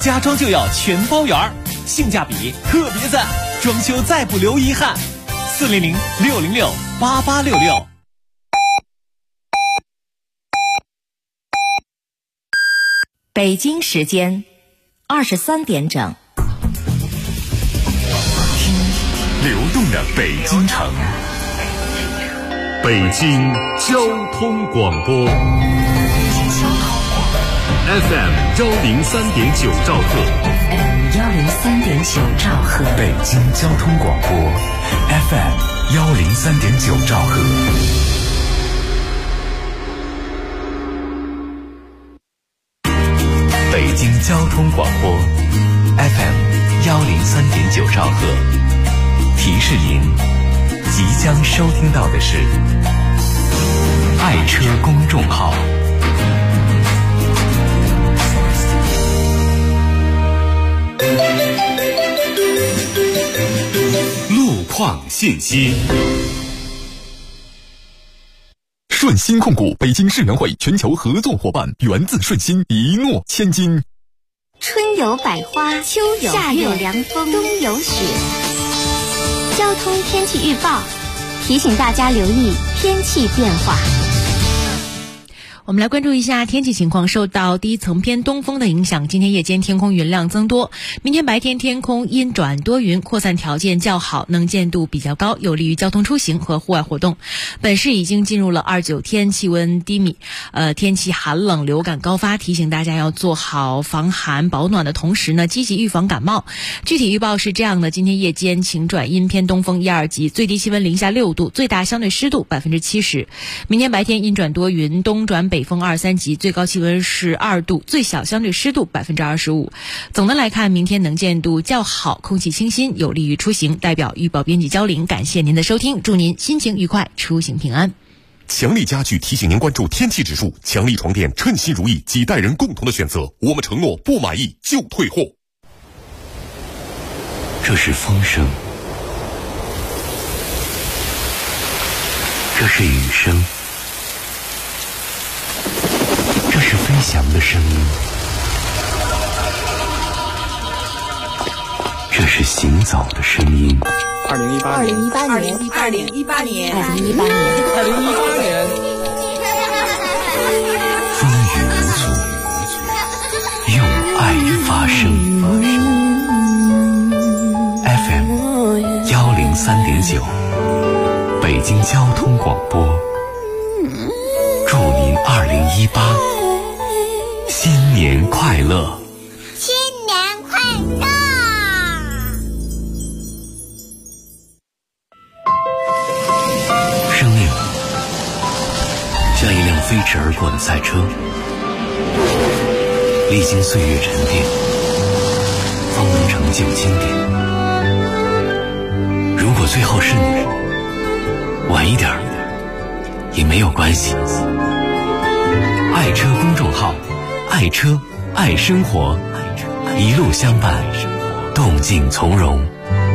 家装就要全包圆，性价比特别赞，装修再不留遗憾。400-606-8866。 北京时间23点整。 听流动的北京城，北京交通广播 FM 103.9兆赫， 103.9兆赫， 北京交通广播 FM 103.9兆赫。北京交通广播 FM 103.9兆赫，提示您即将收听到的是爱车公众号。路况信息。顺鑫控股北京世园会全球合作伙伴，源自顺鑫，一诺千金。 春有百花，秋有夏有凉风，冬有雪。交通天气预报提醒大家留意天气变化。 我们来关注一下天气情况。受到低层偏东风的影响，今天夜间天空云量增多，明天白天天空阴转多云，扩散条件较好，能见度比较高，有利于交通出行和户外活动。本市已经进入了29天，气温低迷，天气寒冷，流感高发，提醒大家要做好防寒保暖的同时呢，积极预防感冒。具体预报是这样的：今天夜间晴转阴偏东风1、2级，最低气温零下6度，最大相对湿度70%。明天白天阴转多云，东转北风2、3级，最高气温是2度，最小相对湿度25%。总的来看，明天能见度较好，空气清新，有利于出行。代表预报编辑焦玲，感谢您的收听，祝您心情愉快，出行平安。 强力家具提醒您关注天气指数，强力床垫称心如意，几代人共同的选择，我们承诺不满意就退货。 这是风声，这是雨声，这是飞翔的声音，这是行走的声音。 2018年， 风雨无阻，用爱发声。FM 103.9，北京交通广播，祝您2018新年快乐！ 新年快乐！ 生命像一辆飞驰而过的赛车，历经岁月沉淀，方能成就经典。如果最后是你，晚一点也没有关系。爱车公众号，爱车爱生活，一路相伴，动静从容。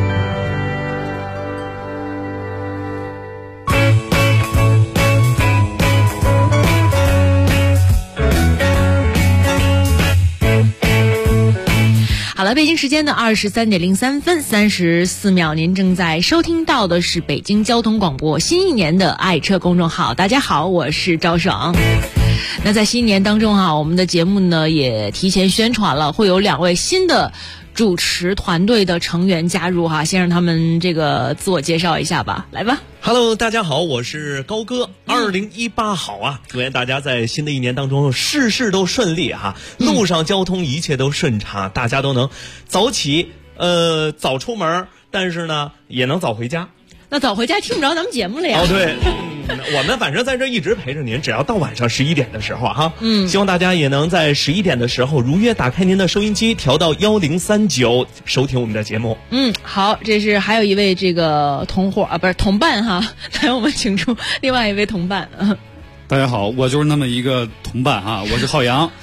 好了，北京时间的23点03分34秒，您正在收听到的是北京交通广播新一年的爱车公众号。大家好，我是赵爽。那在新年当中我们的节目呢也提前宣传了，会有2位新的主持团队的成员加入先让他们这个自我介绍一下吧，来吧。 Hello， 大家好，我是高哥。2018好啊！祝愿大家在新的一年当中事事都顺利路上交通一切都顺畅，大家都能早起，早出门，但是呢也能早回家。 那早回家听不着咱们节目了呀？ 对。我们反正在这一直陪着您，只要到晚上11点的时候希望大家也能在11点的时候如约打开您的收音机，调到1039，收听我们的节目。 好，这是还有一位这个同伴来，我们请出另外一位同伴。 大家好，我就是那么一个同伴我是浩洋。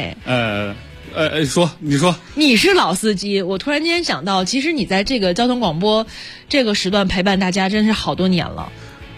你说你是老司机，我突然间想到，其实你在这个交通广播这个时段陪伴大家真是好多年了。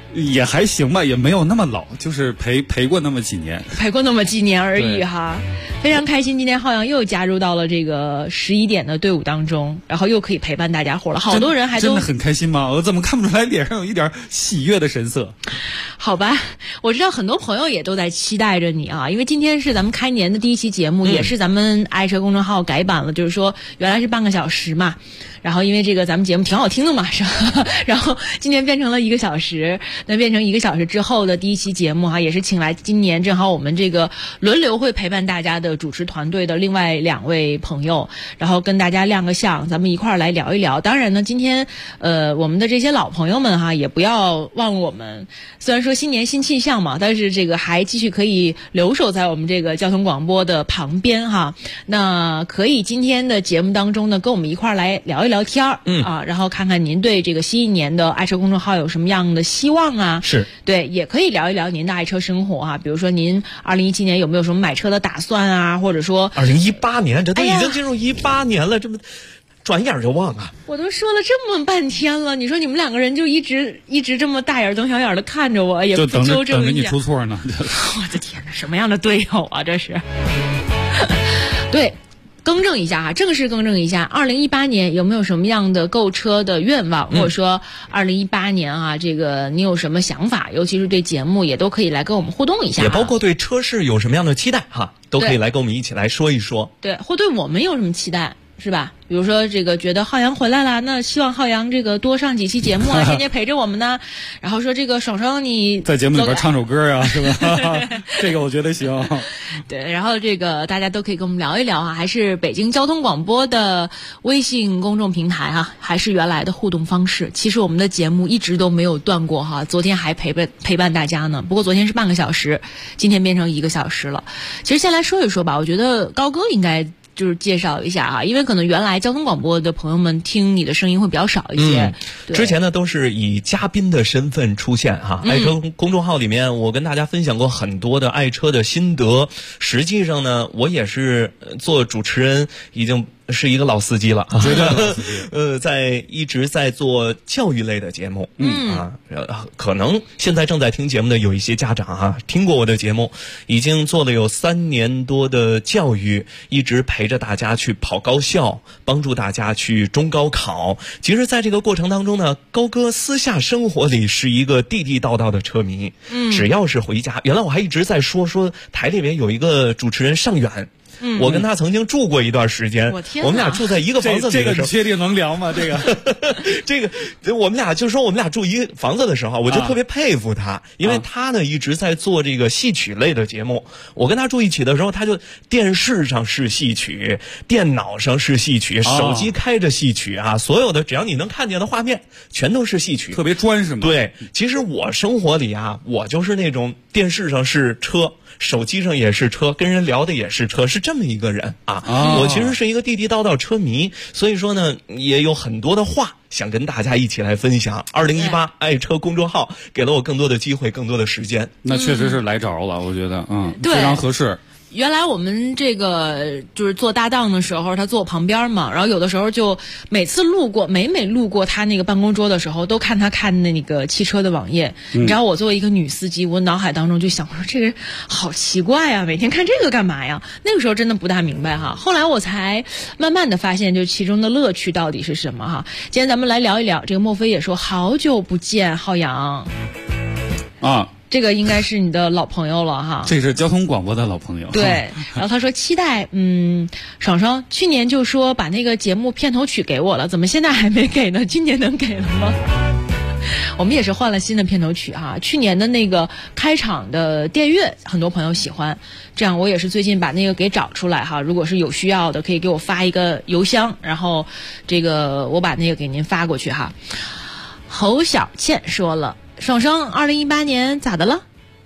也还行吧，也没有那么老，就是陪过那么几年， 而已哈。非常开心，今天浩洋又加入到了这个11点的队伍当中，然后又可以陪伴大家伙了。好多人还都真的很开心吗？我怎么看不出来脸上有一点喜悦的神色？ 好吧，我知道很多朋友也都在期待着你啊，因为今天是咱们开年的第一期节目，也是咱们爱车公众号改版了，就是说原来是半个小时嘛，然后因为这个咱们节目挺好听的嘛，是吧？然后今天变成了1个小时，那变成1个小时之后的第一期节目哈，也是请来今年正好我们这个轮流会陪伴大家的主持团队的另外2位朋友，然后跟大家亮个相，咱们一块儿来聊一聊。当然呢，今天我们的这些老朋友们哈，也不要忘了我们，虽然说新年新气象嘛，但是这个还继续可以留守在我们这个交通广播的旁边哈。那可以今天的节目当中呢，跟我们一块儿来聊一聊天儿，然后看看您对这个新一年的爱车公众号有什么样的希望啊？ 是对，也可以聊一聊您的爱车生活啊，比如说您2017年有没有什么买车的打算啊，或者说 2018年，这都已经进入18年了，这么转眼就忘了。 我都说了这么半天了，你说你们2个人就一直这么大眼瞪小眼的看着我，也不纠正一下， 等着你出错呢。 我的天哪，什么样的队友啊，这是？对。更正一下哈，正式更正一下，2018年有没有什么样的购车的愿望，或者说2018年啊，这个你有什么想法，尤其是对节目也都可以来跟我们互动一下， 也包括对车市有什么样的期待哈，都可以来跟我们一起来说一说。 对，或对我们有什么期待，是吧？比如说这个觉得浩洋回来了，那希望浩洋这个多上几期节目啊，天天陪着我们呢。然后说这个爽爽你在节目里边唱首歌啊，是吧？这个我觉得行。 对，然后这个大家都可以跟我们聊一聊啊，还是北京交通广播的微信公众平台哈，还是原来的互动方式。其实我们的节目一直都没有断过哈，昨天还陪伴大家呢。不过昨天是半个小时，今天变成1个小时了。其实先来说一说吧，我觉得高哥应该就是介绍一下哈，因为可能原来交通广播的朋友们听你的声音会比较少一些。 之前呢都是以嘉宾的身份出现哈。爱车公众号里面，我跟大家分享过很多的爱车的心得。实际上呢，我也是做主持人已经是一个老司机了，一直在做教育类的节目，可能现在正在听节目的有一些家长啊，听过我的节目，已经做了有3年多的教育，一直陪着大家去跑高校，帮助大家去中高考。其实在这个过程当中呢，高哥私下生活里是一个地地道道的车迷，只要是回家，原来我还一直在说台里面有一个主持人尚远。我跟他曾经住过一段时间，我们俩住在一个房子里的时候， 这个你确定能聊吗？这个我们俩就说我们俩住一个房子的时候，我就特别佩服他，因为他呢一直在做这个戏曲类的节目。我跟他住一起的时候，他就电视上是戏曲，电脑上是戏曲，手机开着戏曲啊，所有的只要你能看见的画面，全都是戏曲， 特别专是吗？ 对，其实我生活里啊，我就是那种电视上是车，手机上也是车，跟人聊的也是车，是这么一个人啊。我其实是一个地地道道车迷，所以说呢，也有很多的话想跟大家一起来分享。2018爱车公众号给了我更多的机会，更多的时间。 那确实是来着了，我觉得非常合适。 原来我们这个就是做搭档的时候，他坐我旁边嘛，然后有的时候就每路过他那个办公桌的时候，都看他看那个汽车的网页。你知道我作为一个女司机，我脑海当中就想，我说这个人好奇怪啊，每天看这个干嘛呀？那个时候真的不大明白哈，后来我才慢慢的发现，就其中的乐趣到底是什么哈。今天咱们来聊一聊，这个莫非也说好久不见，浩洋啊。 这个应该是你的老朋友了哈， 这是交通广播的老朋友。 对，然后他说期待，爽爽去年就说把那个节目片头曲给我了，怎么现在还没给呢？今年能给了吗？我们也是换了新的片头曲哈，去年的那个开场的电乐，很多朋友喜欢，这样我也是最近把那个给找出来哈，如果是有需要的，可以给我发一个邮箱，然后这个我把那个给您发过去哈。侯小倩说了。爽爽，2018年咋的了？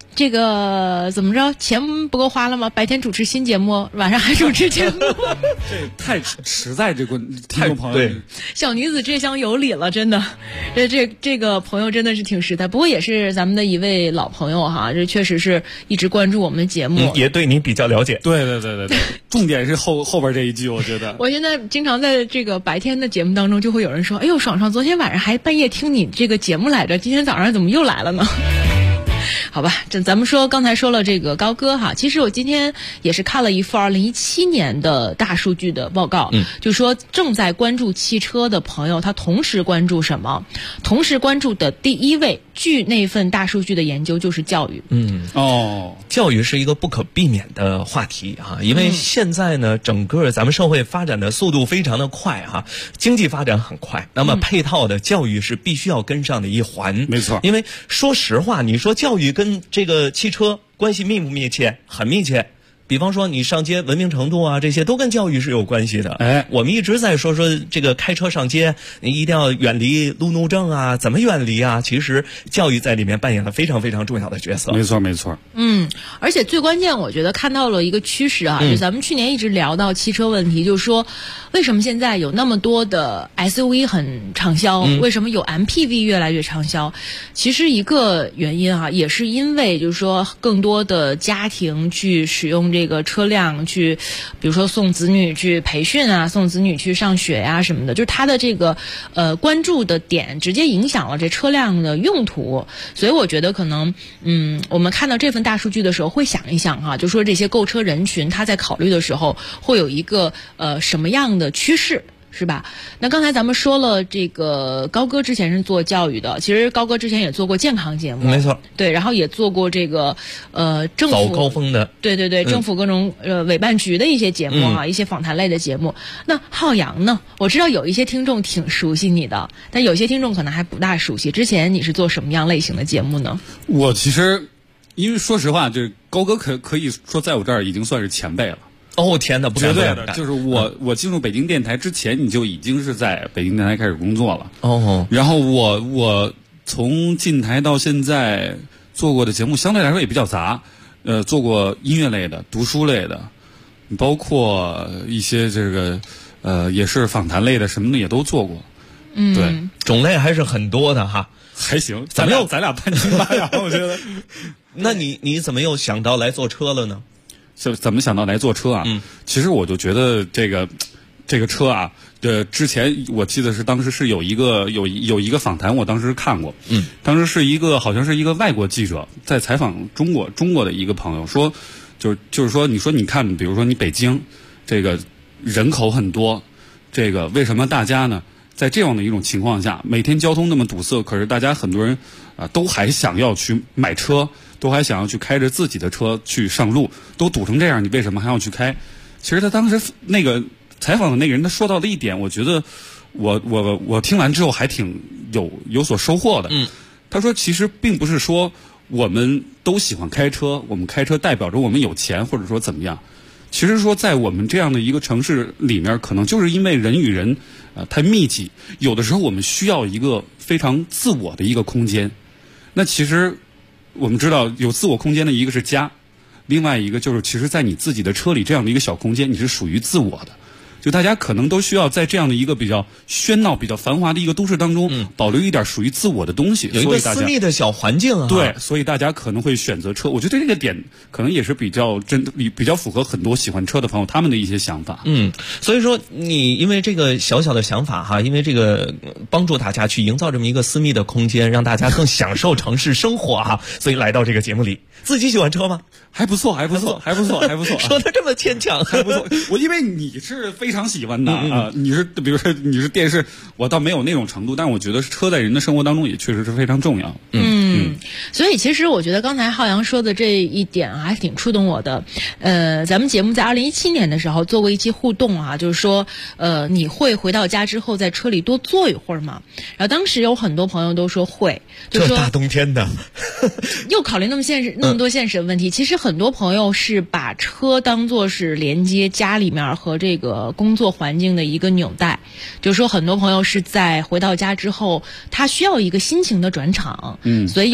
这个怎么着？钱不够花了吗？白天主持新节目，晚上还主持节目， 这太实在，这个听众朋友， 对， 小女子这厢有理了，真的。这个朋友真的是挺实在，不过也是咱们的一位老朋友哈，这确实是一直关注我们的节目， 也对你比较了解。 对，重点是后边这一句，我觉得。 我现在经常在这个白天的节目当中，就会有人说：“哎呦，爽爽，昨天晚上还半夜听你这个节目来着，今天早上怎么又来了呢？”好吧，咱们刚才说了这个高歌哈，其实我今天也是看了一份2017年的大数据的报告，就说正在关注汽车的朋友，他同时关注什么？同时关注的第一位，据那份大数据的研究就是教育。 教育是一个不可避免的话题啊，因为现在呢，整个咱们社会发展的速度非常的快哈，经济发展很快，那么配套的教育是必须要跟上的一环。 没错， 因为说实话，你说教育跟这个汽车关系密不密切？很密切。比方说你上街文明程度啊，这些都跟教育是有关系的。我们一直在说这个开车上街，你一定要远离路怒症啊，怎么远离啊？其实教育在里面扮演了非常非常重要的角色。 没错。 而且最关键，我觉得看到了一个趋势啊，就咱们去年一直聊到汽车问题，就是说为什么现在有那么多的 SUV 很畅销，为什么有 MPV 越来越畅销？其实一个原因啊，也是因为就是说更多的家庭去使用这个车辆去，比如说送子女去培训啊，送子女去上学呀什么的，就是他的这个关注的点直接影响了这车辆的用途。所以我觉得可能我们看到这份大数据的时候会想一想哈，就说这些购车人群他在考虑的时候会有一个什么样的趋势，是吧？那刚才咱们说了，这个高歌之前是做教育的，其实高歌之前也做过健康节目， 没错， 对，然后也做过这个政府早高峰的， 对，政府各种委办局的一些节目啊，一些访谈类的节目。那浩洋呢？我知道有一些听众挺熟悉你的，但有些听众可能还不大熟悉。之前你是做什么样类型的节目呢？ 我其实，因为说实话，这高歌可以说在我这儿已经算是前辈了。 天哪，不敢绝对的，就是我进入北京电台之前，你就已经是在北京电台开始工作了。然后我从进台到现在做过的节目相对来说也比较杂，做过音乐类的、读书类的，包括一些这个也是访谈类的，什么的也都做过。对， 种类还是很多的哈。 还行，咱俩半斤八两，我觉得。 那你怎么又想到来做车了呢？ 怎么想到来做车啊？其实我就觉得这个车啊，之前我记得是当时是有一个访谈，我当时看过，当时是好像是一个外国记者在采访中国的一个朋友说，就是说你看，比如说你北京这个人口很多，这个为什么大家呢在这样的一种情况下，每天交通那么堵塞，可是大家很多人都还想要去买车，都还想要去开着自己的车去上路，都堵成这样，你为什么还要去开？其实他当时那个采访的那个人，他说到了一点，我觉得我听完之后还挺有所收获的。他说其实并不是说我们都喜欢开车，我们开车代表着我们有钱，或者说怎么样。其实说在我们这样的一个城市里面，可能就是因为人与人太密集，有的时候我们需要一个非常自我的一个空间。那其实我们知道有自我空间的一个是家，另外一个就是其实在你自己的车里这样的一个小空间，你是属于自我的。就大家可能都需要在这样的一个比较喧闹、比较繁华的一个都市当中，保留一点属于自我的东西， 有一个私密的小环境啊。 对，所以大家可能会选择车。我觉得这个点可能也是比较符合很多喜欢车的朋友他们的一些想法。 所以说你因为这个小小的想法哈，因为这个帮助大家去营造这么一个私密的空间，让大家更享受城市生活哈，所以来到这个节目里。自己喜欢车吗？ 还不错。 说的这么牵强， 还不错。我因为你是非常喜欢的你是比如说你是电视，我倒没有那种程度，但我觉得车在人的生活当中也确实是非常重要。 所以其实我觉得刚才浩洋说的这一点还挺触动我的。咱们节目在2017年的时候做过一期互动啊，就是说你会回到家之后在车里多坐一会儿吗？然后当时有很多朋友都说会，就说这大冬天的又考虑那么多现实的问题。其实很多朋友是把车当作是连接家里面和这个工作环境的一个纽带，就是说很多朋友是在回到家之后，他需要一个心情的转场，所以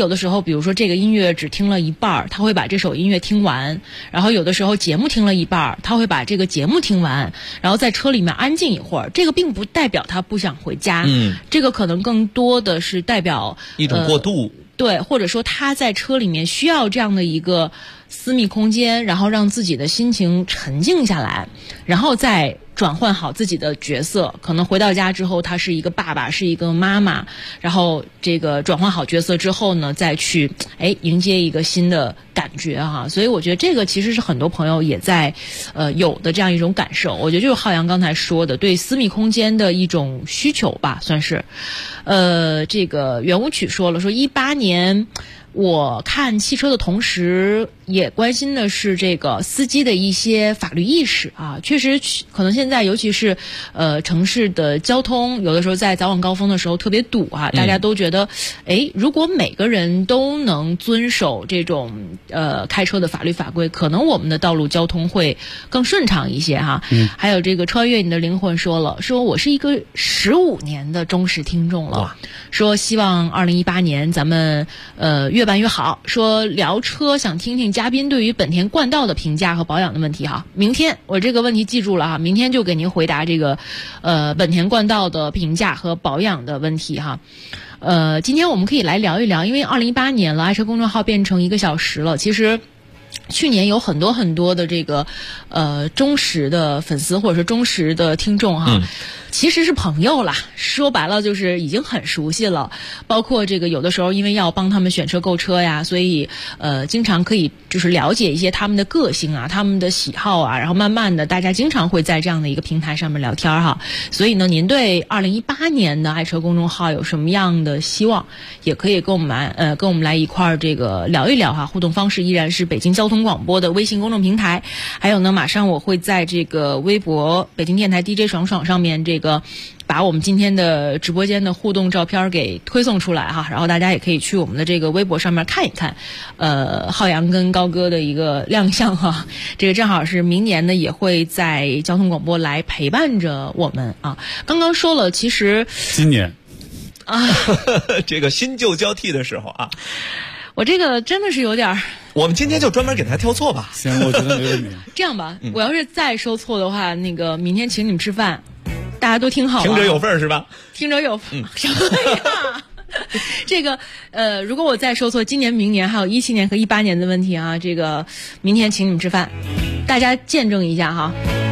有的时候，比如说这个音乐只听了一半，他会把这首音乐听完，然后有的时候节目听了一半，他会把这个节目听完，然后在车里面安静一会儿。这个并不代表他不想回家，这个可能更多的是代表一种过渡。 对，或者说他在车里面需要这样的一个私密空间，然后让自己的心情沉静下来，然后再转换好自己的角色。可能回到家之后，他是一个爸爸，是一个妈妈，然后这个转换好角色之后呢，再去迎接一个新的感觉哈。所以我觉得这个其实是很多朋友也在有的这样一种感受。我觉得就是浩洋刚才说的，对私密空间的一种需求吧，算是。这个圆舞曲说了，说18年我看汽车的同时，也关心的是这个司机的一些法律意识啊。确实，可能现在尤其是城市的交通，有的时候在早晚高峰的时候特别堵啊，大家都觉得，如果每个人都能遵守这种开车的法律法规，可能我们的道路交通会更顺畅一些哈。还有这个穿越你的灵魂说了，说我是一个15年的忠实听众了，说希望2018年咱们越办越好。说聊车想听听嘉宾对于本田冠道的评价和保养的问题哈。明天我这个问题记住了哈，明天就给您回答这个本田冠道的评价和保养的问题哈。今天我们可以来聊一聊，因为2018年了，爱车公众号变成1个小时了，其实去年有很多很多的这个忠实的粉丝或者是忠实的听众哈，其实是朋友啦，说白了就是已经很熟悉了。包括这个有的时候因为要帮他们选车购车呀，所以经常可以就是了解一些他们的个性啊，他们的喜好啊，然后慢慢的大家经常会在这样的一个平台上面聊天哈。所以呢，您对2018年的爱车公众号有什么样的希望，也可以跟我们来一块儿这个聊一聊哈。互动方式依然是北京交通广播的微信公众平台，还有呢，马上我会在这个微博北京电台 DJ 爽爽上面这个把我们今天的直播间的互动照片给推送出来哈，然后大家也可以去我们的这个微博上面看一看，浩洋跟高哥的一个亮相哈，这个正好是明年呢也会在交通广播来陪伴着我们啊。刚刚说了，其实今年啊， 这个新旧交替的时候啊， 我这个真的是有点儿。 我们今天就专门给他挑错吧。 行，我觉得没问题。 这样吧，我要是再说错的话，那个明天请你们吃饭，大家都听好了。 听者有份是吧？ 听者有份，什么呀？这个如果我再说错，今年、明年还有17年和18年的问题啊，这个明天请你们吃饭，大家见证一下哈。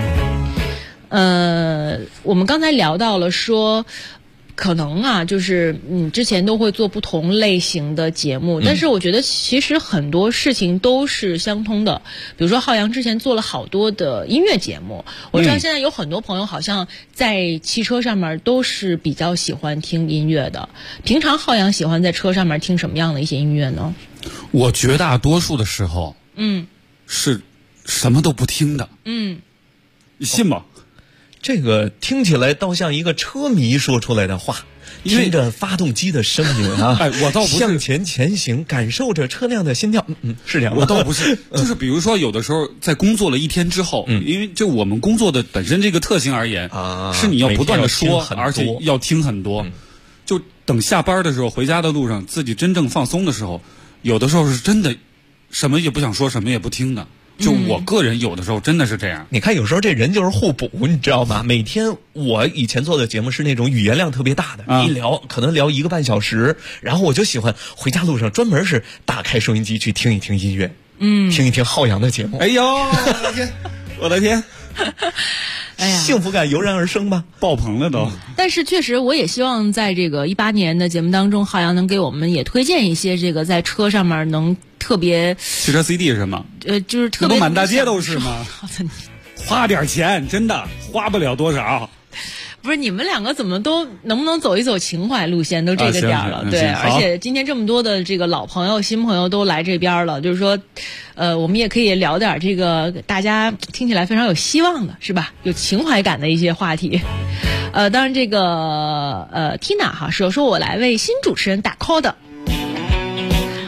我们刚才聊到了说。可能啊，就是之前都会做不同类型的节目，但是我觉得其实很多事情都是相通的。比如说浩洋之前做了好多的音乐节目，我知道现在有很多朋友好像在汽车上面都是比较喜欢听音乐的。平常浩洋喜欢在车上面听什么样的一些音乐呢？ 我绝大多数的时候，是什么都不听的，你信吗？ 这个听起来倒像一个车迷说出来的话，听着发动机的声音啊， 我倒不是向前前行，感受着车辆的心跳，是这样吗？ 我倒不是，就是比如说有的时候在工作了一天之后，因为就我们工作的本身这个特性而言，是你要不断的说，而且要听很多，就等下班的时候，回家的路上，自己真正放松的时候，有的时候是真的什么也不想说，什么也不听的。就我个人有的时候真的是这样。 你看有时候这人就是互补，你知道吗？每天我以前做的节目是那种语言量特别大的，一聊可能聊1个半小时，然后我就喜欢回家路上专门是打开收音机去听一听音乐，听一听浩洋的节目。 哎呦，我的天！ 哎呀， 幸福感油然而生吧， 爆棚了都。 但是确实，我也希望在这个18年的节目当中，浩洋能给我们也推荐一些这个在车上面能特别汽车 CD 是吗？ 就是特别满大街都是吗？花点钱，真的花不了多少。 不是你们两个怎么都能不能走一走情怀路线？都这个点了，对，而且今天这么多的这个老朋友、新朋友都来这边了，就是说，我们也可以聊点这个大家听起来非常有希望的，是吧？有情怀感的一些话题。当然这个Tina 哈说我来为新主持人打 call 的。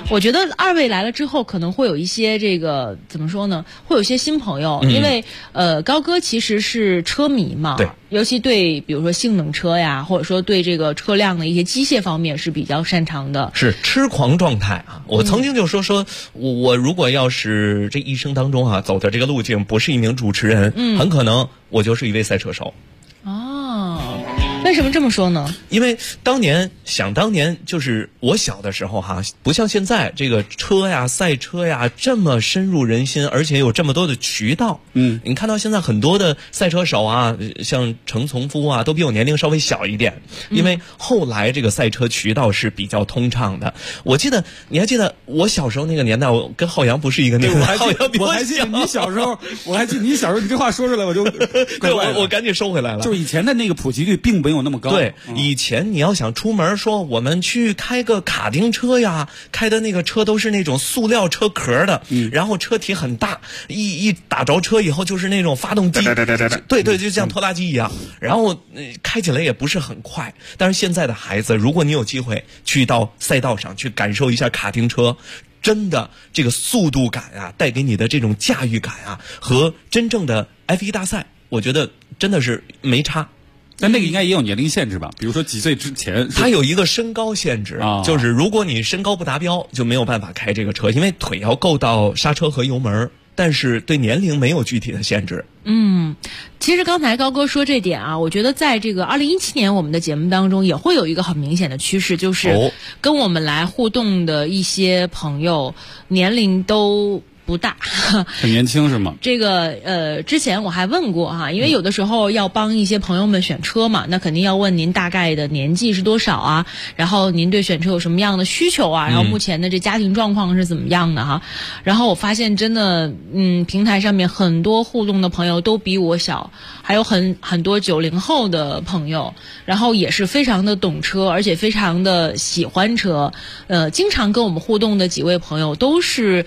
我觉得二位来了之后，可能会有一些这个怎么说呢？会有一些新朋友，因为高哥其实是车迷嘛， 对， 尤其对比如说性能车呀，或者说对这个车辆的一些机械方面是比较擅长的， 是痴狂状态啊！我曾经就说我如果要是这一生当中啊走的这个路径不是一名主持人，很可能我就是一位赛车手。 哦，为什么这么说呢？ 因为当年就是我小的时候哈，不像现在这个车呀、赛车呀这么深入人心，而且有这么多的渠道。你看到现在很多的赛车手啊，像程从夫啊，都比我年龄稍微小一点。因为后来这个赛车渠道是比较通畅的。我记得你还记得我小时候那个年代，我跟浩洋不是一个年代。 我还记得你小时候，你这话说出来我就对，我赶紧收回来了。 就是以前的那个普及率并没有那么高。 对，以前你要想出门说我们去开个卡丁车呀，开的那个车都是那种塑料车壳的，然后车体很大，一打着车以后就是那种发动机，对，就像拖拉机一样，然后开起来也不是很快。但是现在的孩子，如果你有机会去到赛道上去感受一下卡丁车，真的这个速度感啊，带给你的这种驾驭感啊，和真正的 F1 大赛，我觉得真的是没差。 但那个应该也有年龄限制吧？比如说几岁之前， 它有一个身高限制，就是如果你身高不达标，就没有办法开这个车，因为腿要够到刹车和油门。但是对年龄没有具体的限制。 其实刚才高哥说这点啊，我觉得在这个2017年我们的节目当中也会有一个很明显的趋势，就是跟我们来互动的一些朋友年龄都不大， 很年轻是吗？ 这个之前我还问过哈，因为有的时候要帮一些朋友们选车嘛，那肯定要问您大概的年纪是多少啊，然后您对选车有什么样的需求啊，然后目前的这家庭状况是怎么样的哈。然后我发现真的平台上面很多互动的朋友都比我小，还有很多90后的朋友，然后也是非常的懂车，而且非常的喜欢车。经常跟我们互动的几位朋友都是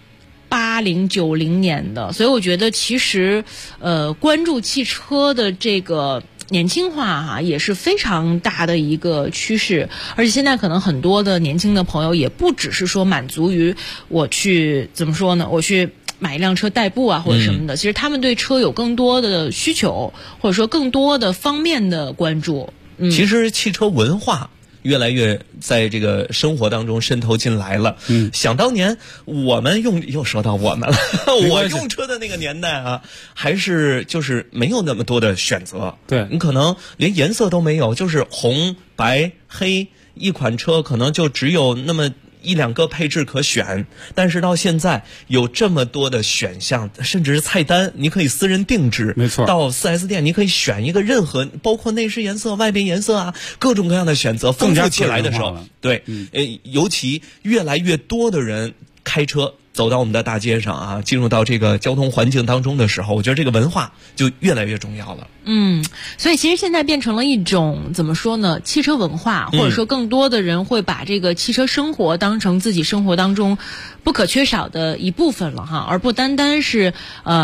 80、90年的，所以我觉得其实关注汽车的这个年轻化哈，也是非常大的一个趋势。而且现在可能很多的年轻的朋友也不只是说满足于我去怎么说呢，我去买一辆车代步啊或者什么的，其实他们对车有更多的需求，或者说更多的方面的关注。 其实汽车文化越来越在这个生活当中渗透进来了。想当年我们又说到我们了，我用车的那个年代啊，还是就是没有那么多的选择。 对， 你可能连颜色都没有，就是红、白、黑，一款车可能就只有那么1、2个配置可选。但是到现在有这么多的选项，甚至是菜单你可以私人定制。 没错， 到 4S 店你可以选一个任何，包括内饰颜色、外边颜色啊，各种各样的选择丰富起来的时候，对，尤其越来越多的人开车走到我们的大街上啊，进入到这个交通环境当中的时候，我觉得这个文化就越来越重要了。 所以其实现在变成了一种怎么说呢，汽车文化，或者说更多的人会把这个汽车生活当成自己生活当中不可缺少的一部分了哈，而不单单是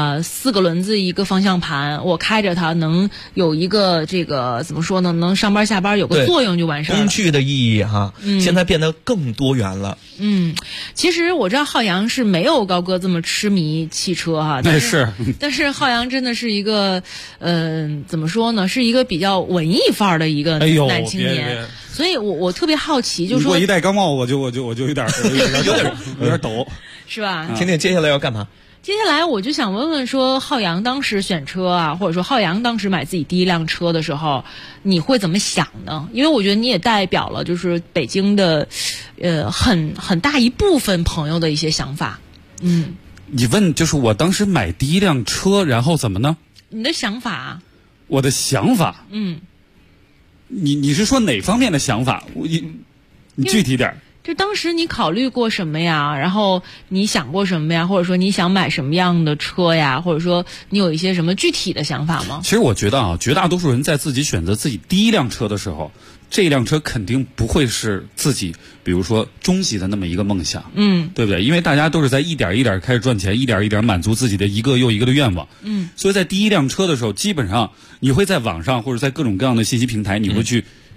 4个轮子一个方向盘，我开着它能有一个这个怎么说呢，能上班下班有个作用就完事了。 工具的意义哈，现在变得更多元了。 其实我知道浩洋是没有高哥这么痴迷汽车哈，但是浩洋真的是一个怎么说呢，是一个比较文艺范儿的一个男青年。所以我特别好奇，就是说我一戴钢帽我就有点抖， 是吧？ 甜甜接下来要干嘛？ 接下来我就想问问说，浩洋当时选车啊，或者说浩洋当时买自己第一辆车的时候，你会怎么想呢？因为我觉得你也代表了就是北京的很大一部分朋友的一些想法。 你问就是我当时买第一辆车，然后怎么呢？ 你的想法？ 我的想法？你是说哪方面的想法？你具体点。 就当时你考虑过什么呀？然后你想过什么呀？或者说你想买什么样的车呀？或者说你有一些什么具体的想法吗？ 其实我觉得啊，绝大多数人在自己选择自己第一辆车的时候，这辆车肯定不会是自己比如说终极的那么一个梦想，对不对？因为大家都是在一点一点开始赚钱，一点一点满足自己的一个又一个的愿望，所以在第一辆车的时候，基本上你会在网上或者在各种各样的信息平台，你会去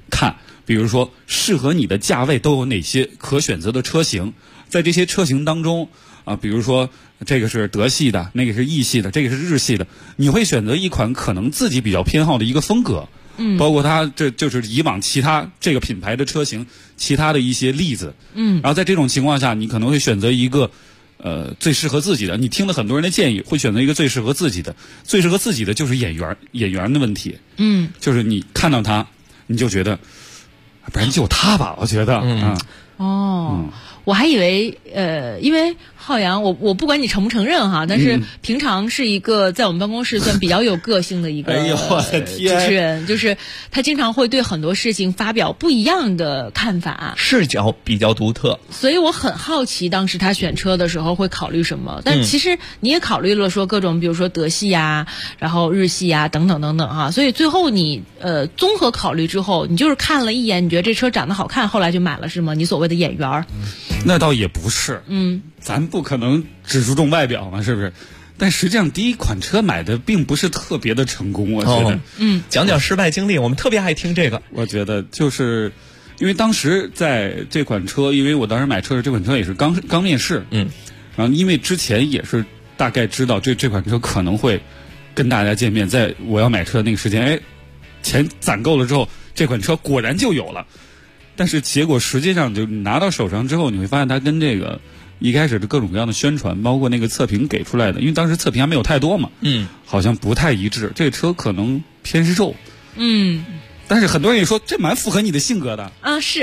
看，比如说适合你的价位都有哪些可选择的车型，在这些车型当中啊，比如说这个是德系的，那个是意系的，这个是日系的，你会选择一款可能自己比较偏好的一个风格。包括它这就是以往其他这个品牌的车型其他的一些例子。然后在这种情况下，你可能会选择一个最适合自己的，你听了很多人的建议，会选择一个最适合自己的。最适合自己的就是演员的问题。就是你看到他，你就觉得，不然就他吧，我觉得。 我还以为因为浩洋，我不管你承不承认哈，但是平常是一个在我们办公室算比较有个性的一个主持人，就是他经常会对很多事情发表不一样的看法， 视角比较独特。 所以我很好奇当时他选车的时候会考虑什么。但其实你也考虑了说各种比如说德系啊，然后日系啊等等等等哈，所以最后你综合考虑之后，你就是看了一眼，你觉得这车长得好看，后来就买了是吗？你所谓的眼缘。 那倒也不是，咱不可能只注重外表嘛，是不是？但实际上第一款车买的并不是特别的成功，我觉得。 讲讲失败经历，我们特别爱听这个。 我觉得就是因为当时在这款车，因为我当时买车的这款车也是刚面试，然后因为之前也是大概知道这款车可能会跟大家见面，在我要买车的那个时间，钱攒够了之后，这款车果然就有了。但是结果实际上就拿到手上之后，你会发现它跟这个一开始的各种各样的宣传，包括那个测评给出来的，因为当时测评还没有太多嘛，好像不太一致。这个车可能偏瘦，但是很多人也说这蛮符合你的性格的啊，是，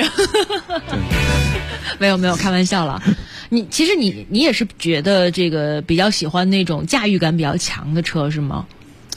没有开玩笑了。其实你也是觉得这个比较喜欢那种驾驭感比较强的车是吗？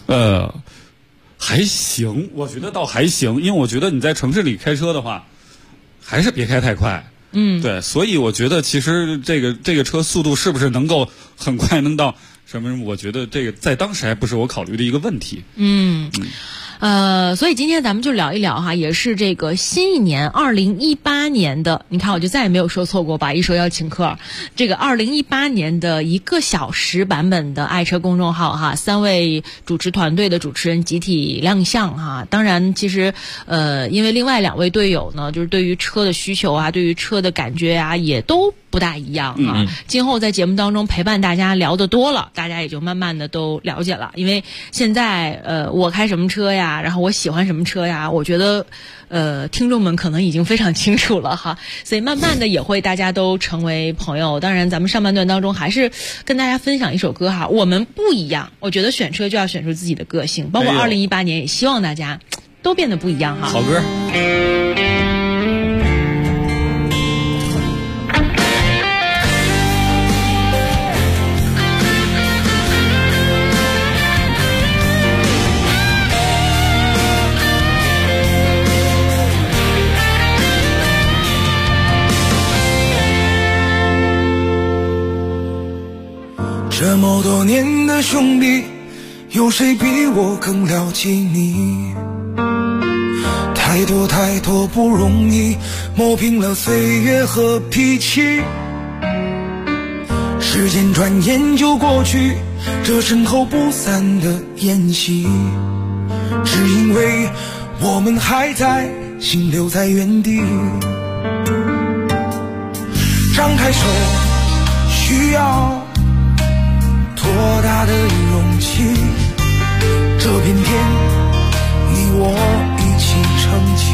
还行，我觉得倒还行，因为我觉得你在城市里开车的话，还是别开太快。对，所以我觉得其实这个车速度是不是能够很快能到什么？我觉得这个在当时还不是我考虑的一个问题。 所以今天咱们就聊一聊哈，也是这个新一年2018年的，你看我就再也没有说错过，把一说要请客，这个2018年的1个小时版本的爱车公众号哈，3位主持团队的主持人集体亮相哈。当然其实因为另外2位队友呢，就是对于车的需求啊，对于车的感觉啊，也都不大一样啊。今后在节目当中陪伴大家聊得多了，大家也就慢慢的都了解了。因为现在我开什么车呀，然后我喜欢什么车呀，我觉得听众们可能已经非常清楚了哈，所以慢慢的也会大家都成为朋友。当然咱们上半段当中还是跟大家分享一首歌哈，我们不一样，我觉得选车就要选出自己的个性，包括2018年也希望大家都变得不一样哈。 好歌。 这么多年的兄弟，有谁比我更了解你？太多太多不容易，磨平了岁月和脾气。时间转眼就过去，这身后不散的宴席，只因为我们还在，心留在原地。张开手，需要多大的勇气，这片天你我一起撑起，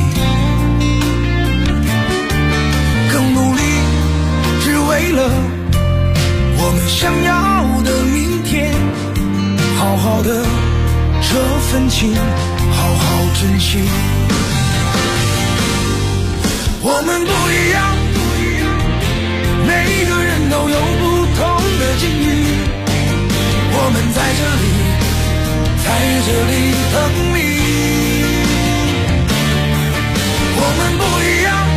更努力，只为了我们想要的明天。好好的这份情，好好珍惜。我们不一样，每个人都有不同的境遇，我们在这里等你。我们不一样，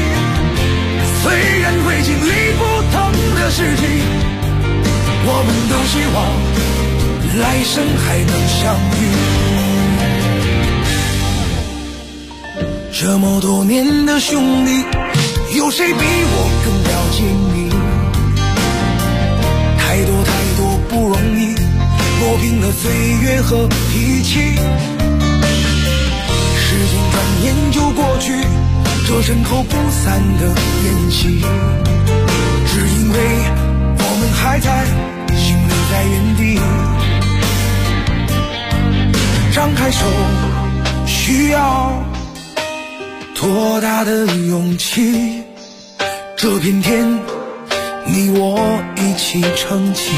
虽然会经历不同的事情，我们都希望来生还能相遇。这么多年的兄弟，有谁比我更了解你？太多太多不容易，磨平了岁月和脾气。时间转眼就过去， 这阵口不散的宴席，只因为我们还在，心留在原地。张开手需要多大的勇气，这片天你我一起撑起，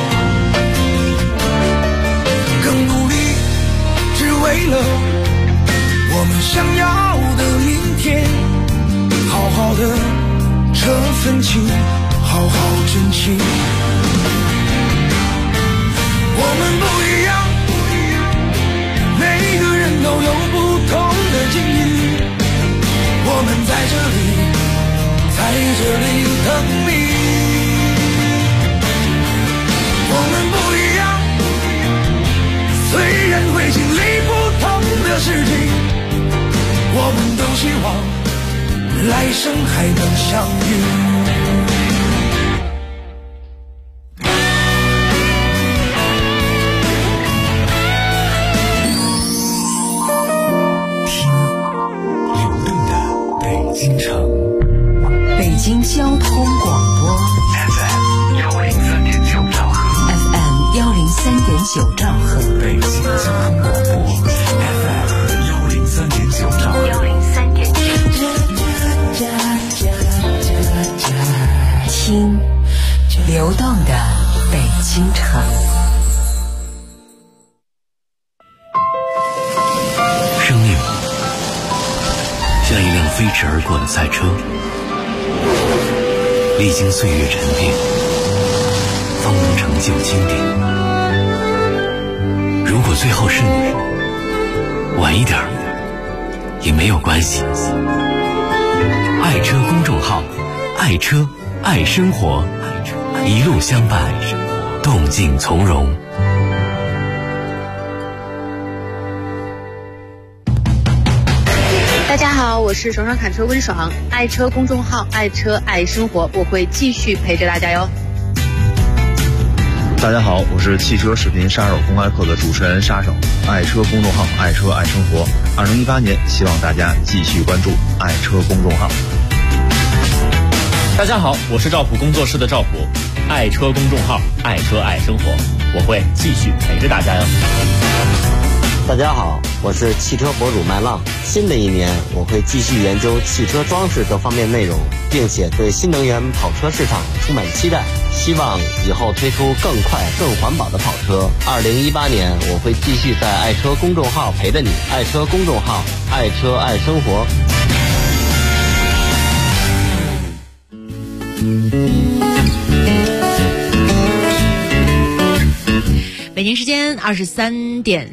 更努力只为了我们想要的明天，好好的这份情好好珍惜。我们不一样，每个人都有不同的境遇，我们在这里等你。我们不一样，虽然会经历不同的事情，我们都希望来生还能相遇。 北京交通广播 FM 103.9兆赫 FM 103.9兆赫， 北京交通广播 FM 103.9兆赫听流动的北京城。 生命像一辆飞驰而过的赛车，历经岁月沉淀，方能成就经典。如果最后是你，晚一点也没有关系。爱车公众号，爱车爱生活，一路相伴，动静从容。 大家好，我是爽爽侃车温爽，爱车公众号爱车爱生活，我会继续陪着大家哟。 大家好，我是汽车视频杀手公开课的主持人杀手，爱车公众号爱车爱生活。2018年，希望大家继续关注爱车公众号。 大家好，我是赵普工作室的赵普，爱车公众号爱车爱生活，我会继续陪着大家哟。 大家好，我是汽车博主麦浪。新的一年，我会继续研究汽车装饰各方面内容，并且对新能源跑车市场充满期待，希望以后推出更快更环保的跑车。2018年，我会继续在爱车公众号陪着你，爱车公众号爱车爱生活。 北京时间23点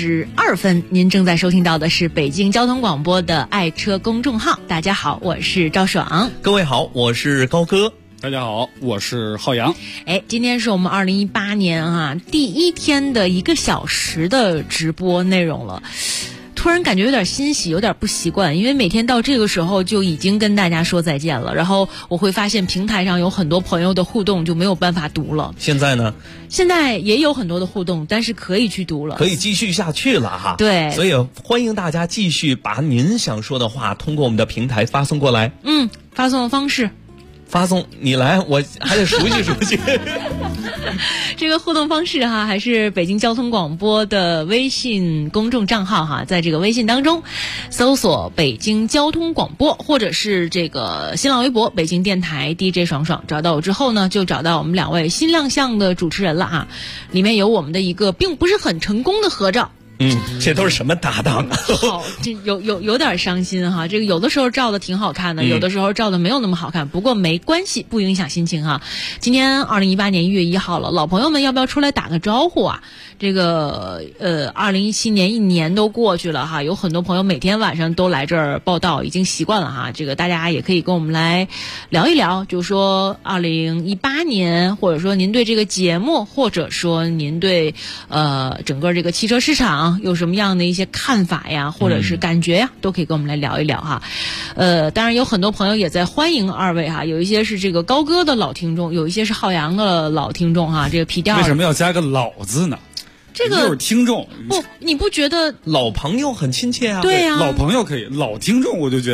32分，您正在收听到的是北京交通广播的爱车公众号。大家好，我是赵爽。 各位好，我是高哥。 大家好，我是浩洋。 今天是我们2018年第一天的1个小时的直播内容了。突然感觉有点欣喜，有点不习惯，因为每天到这个时候就已经跟大家说再见了，然后我会发现平台上有很多朋友的互动就没有办法读了。 现在呢？ 现在也有很多的互动，但是可以去读了， 可以继续下去了哈。 对， 所以欢迎大家继续把您想说的话通过我们的平台发送过来。 发送的方式。 发送你来，我还得熟悉熟悉。 这个互动方式还是北京交通广播的微信公众账号在这个微信当中搜索北京交通广播，或者是这个新浪微博北京电台 DJ 爽爽，找到我之后呢，就找到我们2位新亮相的主持人了里面有我们的一个并不是很成功的合照。 这都是什么搭档啊？ 好，这有点伤心这个有的时候照的挺好看的，有的时候照的没有那么好看，不过没关系，不影响心情今天2018年1月1号了，老朋友们要不要出来打个招呼这个2017年1年都过去了有很多朋友每天晚上都来这儿报道，已经习惯了这个大家也可以跟我们来聊一聊，就是说2018年，或者说您对这个节目，或者说您对整个这个汽车市场有什么样的一些看法呀，或者是感觉呀，都可以跟我们来聊一聊当然有很多朋友也在欢迎二位有一些是这个高哥的老听众，有一些是浩洋的老听众这个皮调。 为什么要加个老字呢？ 这个就是听众。 不，你不觉得老朋友很亲切对呀， 老朋友可以，老听众我就觉得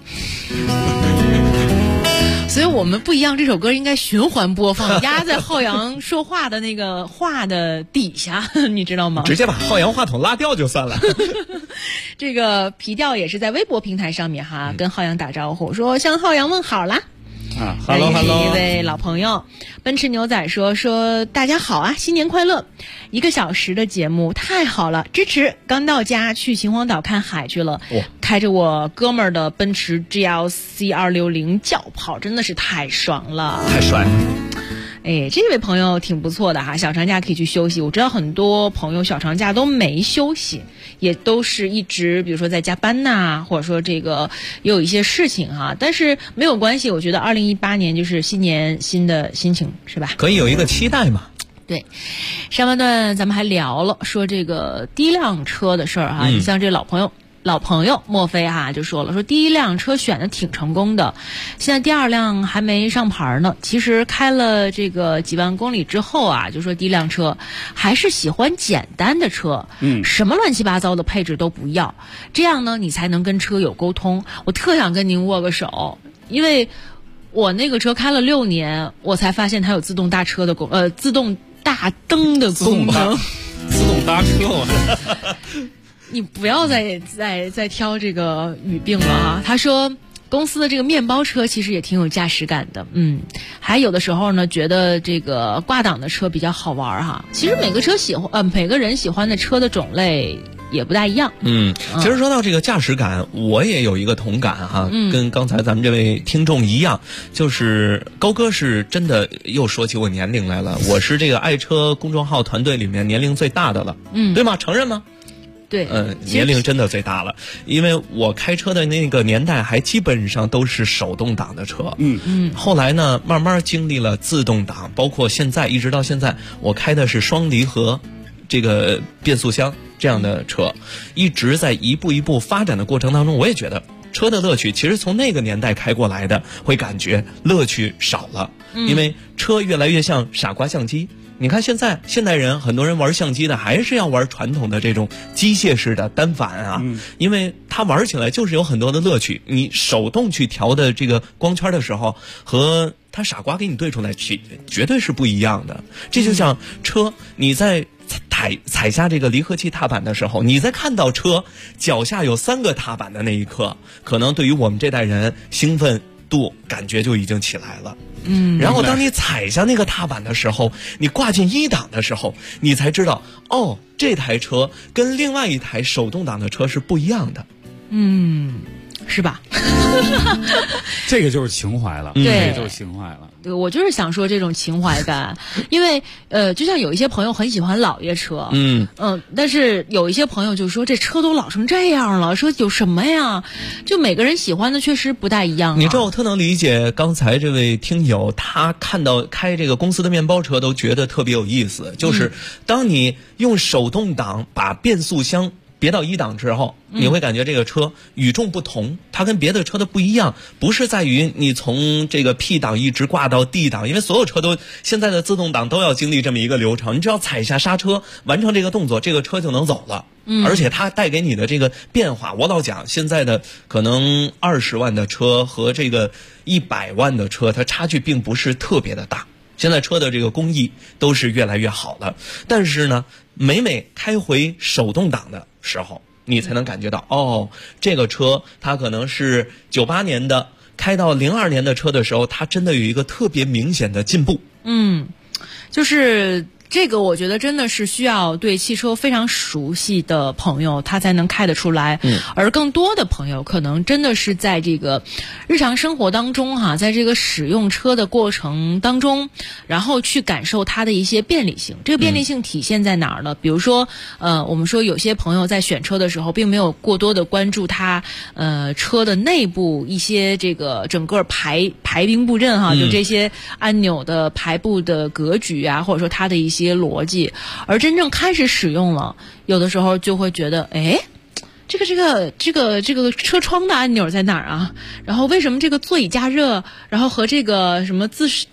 所以我们不一样，这首歌应该循环播放，压在浩洋说话的那个话的底下，你知道吗？ 直接把浩洋话筒拉掉就算了。 这个皮调也是在微博平台上面哈，跟浩洋打招呼，说向浩洋问好啦。 Hello， 一位老朋友，奔驰牛仔说大家好啊，新年快乐！1个小时的节目太好了，支持！刚到家去秦皇岛看海去了，开着我哥们儿的奔驰 GLC 260轿跑，真的是太爽了， 太帅了。 哎，这位朋友挺不错的哈，小长假可以去休息。我知道很多朋友小长假都没休息，也都是一直比如说在加班呐，或者说这个也有一些事情哈。但是没有关系，我觉得2018年就是新年新的心情，是吧？ 可以有一个期待嘛。 对，上半段咱们还聊了说这个第一辆车的事儿哈，你像这老朋友莫非哈就说了，说第一辆车选的挺成功的，现在第二辆还没上牌呢。其实开了这个几万公里之后啊，就说第一辆车还是喜欢简单的车，什么乱七八糟的配置都不要，这样呢你才能跟车有沟通。我特想跟您握个手，因为我那个车开了6年，我才发现它有自动大车的自动大灯的功能。 自动搭车你不要再挑这个语病了啊！他说公司的这个面包车其实也挺有驾驶感的，还有的时候呢觉得这个挂档的车比较好玩哈。其实每个人喜欢的车的种类也不大一样。 其实说到这个驾驶感，我也有一个同感哈，跟刚才咱们这位听众一样，就是高哥是真的又说起我年龄来了，我是这个爱车公众号团队里面年龄最大的了，对吗？承认吗？ 对， 年龄真的最大了，因为我开车的那个年代还基本上都是手动挡的车，后来呢，慢慢经历了自动挡，包括现在一直到现在，我开的是双离合这个变速箱这样的车，一直在一步一步发展的过程当中，我也觉得车的乐趣其实从那个年代开过来的，会感觉乐趣少了，因为车越来越像傻瓜相机。你看现代人很多人玩相机的还是要玩传统的这种机械式的单反啊，因为它玩起来就是有很多的乐趣。你手动去调的这个光圈的时候，和它傻瓜给你对出来绝对是不一样的。这就像车，你在踩下这个离合器踏板的时候，你在看到车脚下有3个踏板的那一刻，可能对于我们这代人兴奋度感觉就已经起来了。然后当你踩下那个踏板的时候，你挂进1档的时候，你才知道哦，这台车跟另外一台手动挡的车是不一样的。 是吧？ 这个就是情怀了， 对， 这个就是情怀了。 对，我就是想说这种情怀感，因为就像有一些朋友很喜欢老爷车，但是有一些朋友就说这车都老成这样了，说有什么呀？就每个人喜欢的确实不大一样。 你知道我特能理解刚才这位听友，他看到开这个公司的面包车都觉得特别有意思，就是当你用手动挡把变速箱别到1档之后，你会感觉这个车与众不同，它跟别的车的不一样，不是在于你从这个 P 档一直挂到 D 档，因为所有车都现在的自动挡都要经历这么一个流程，你只要踩下刹车完成这个动作，这个车就能走了。而且它带给你的这个变化，我老讲现在的可能20万的车和这个100万的车，它差距并不是特别的大。现在车的这个工艺都是越来越好了，但是呢，每开回手动挡的时候，你才能感觉到哦，这个车它可能是98年的，开到02年的车的时候，它真的有一个特别明显的进步。 就是这个我觉得真的是需要对汽车非常熟悉的朋友他才能开得出来，而更多的朋友可能真的是在这个日常生活当中哈，在这个使用车的过程当中，然后去感受它的一些便利性。这个便利性体现在哪儿呢？比如说我们说有些朋友在选车的时候并没有过多的关注它车的内部一些这个整个排兵布阵哈，就这些按钮的排布的格局啊，或者说它的一些逻辑，而真正开始使用了，有的时候就会觉得，这个车窗的按钮在哪儿啊？然后为什么这个座椅加热，然后和这个什么